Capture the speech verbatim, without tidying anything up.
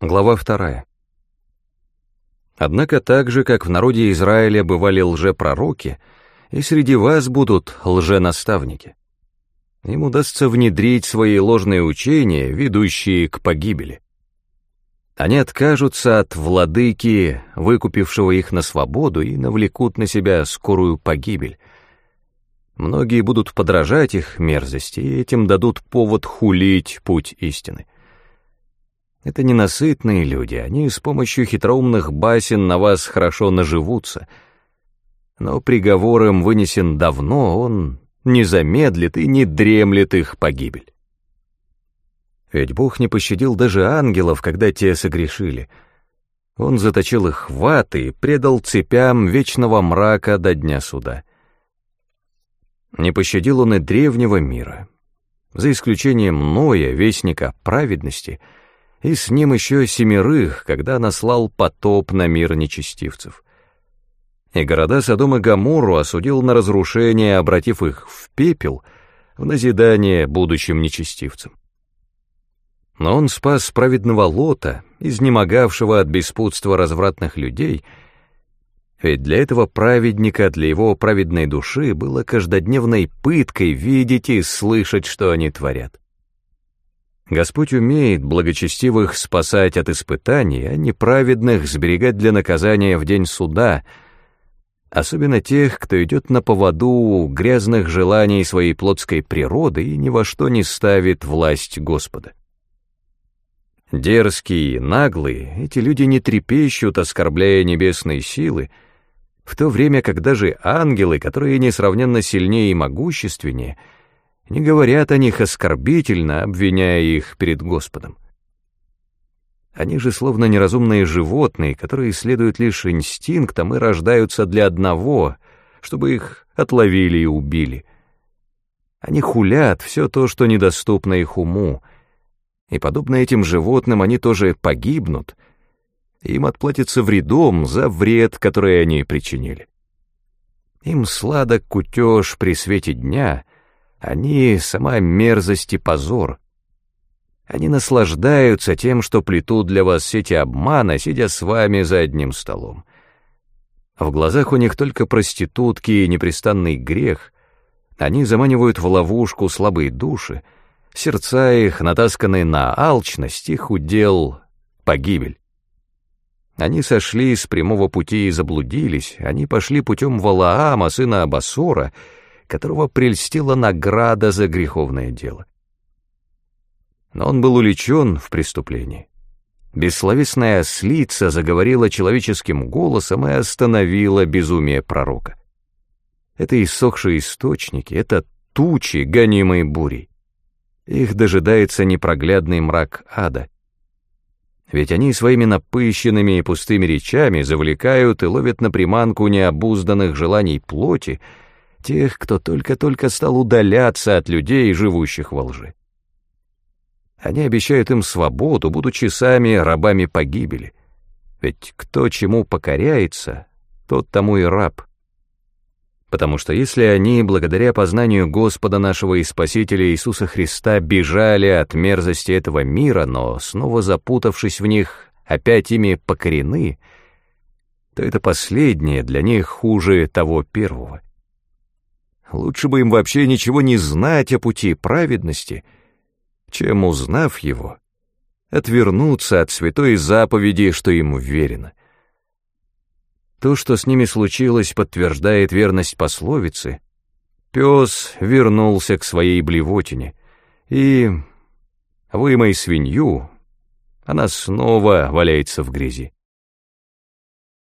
Глава вторая. Однако так же, как в народе Израиля бывали лжепророки, и среди вас будут лженаставники. Им удастся внедрить свои ложные учения, ведущие к погибели. Они откажутся от владыки, выкупившего их на свободу, и навлекут на себя скорую погибель. Многие будут подражать их мерзости, и этим дадут повод хулить путь истины. Это ненасытные люди, они с помощью хитроумных басен на вас хорошо наживутся. Но приговор им вынесен давно, он не замедлит и не дремлет их погибель. Ведь Бог не пощадил даже ангелов, когда те согрешили. Он заточил их в ад и предал цепям вечного мрака до дня суда. Не пощадил он и древнего мира, за исключением Ноя, вестника праведности, и с ним еще семерых, когда наслал потоп на мир нечестивцев. И города Содом и Гоморру осудил на разрушение, обратив их в пепел, в назидание будущим нечестивцам. Но он спас праведного Лота, изнемогавшего от беспутства развратных людей, ведь для этого праведника, для его праведной души было каждодневной пыткой видеть и слышать, что они творят. Господь умеет благочестивых спасать от испытаний, а неправедных сберегать для наказания в день суда, особенно тех, кто идет на поводу грязных желаний своей плотской природы и ни во что не ставит власть Господа. Дерзкие и наглые, эти люди не трепещут, оскорбляя небесные силы, в то время как даже ангелы, которые несравненно сильнее и могущественнее, не говорят о них оскорбительно, обвиняя их перед Господом. Они же словно неразумные животные, которые следуют лишь инстинктам и рождаются для одного, чтобы их отловили и убили. Они хулят все то, что недоступно их уму, и, подобно этим животным, они тоже погибнут, и им отплатится вредом за вред, который они причинили. Им сладок кутеж при свете дня, они — сама мерзость и позор. Они наслаждаются тем, что плетут для вас сети обмана, сидя с вами за одним столом. В глазах у них только проститутки и непрестанный грех. Они заманивают в ловушку слабые души, сердца их, натасканные на алчность, их удел — погибель. Они сошли с прямого пути и заблудились, они пошли путем Валаама, сына Абасора, которого прельстила награда за греховное дело. Но он был уличен в преступлении. Бессловесная ослица заговорила человеческим голосом и остановила безумие пророка. Это иссохшие источники, это тучи, гонимые бурей. Их дожидается непроглядный мрак ада. Ведь они своими напыщенными и пустыми речами завлекают и ловят на приманку необузданных желаний плоти тех, кто только-только стал удаляться от людей, живущих во лжи. Они обещают им свободу, будучи сами рабами погибели. Ведь кто чему покоряется, тот тому и раб. Потому что если они, благодаря познанию Господа нашего и Спасителя Иисуса Христа, бежали от мерзости этого мира, но, снова запутавшись в них, опять ими покорены, то это последнее для них хуже того первого. Лучше бы им вообще ничего не знать о пути праведности, чем, узнав его, отвернуться от святой заповеди, что им вверено. То, что с ними случилось, подтверждает верность пословицы: «Пес вернулся к своей блевотине, и, вымой свинью, она снова валяется в грязи».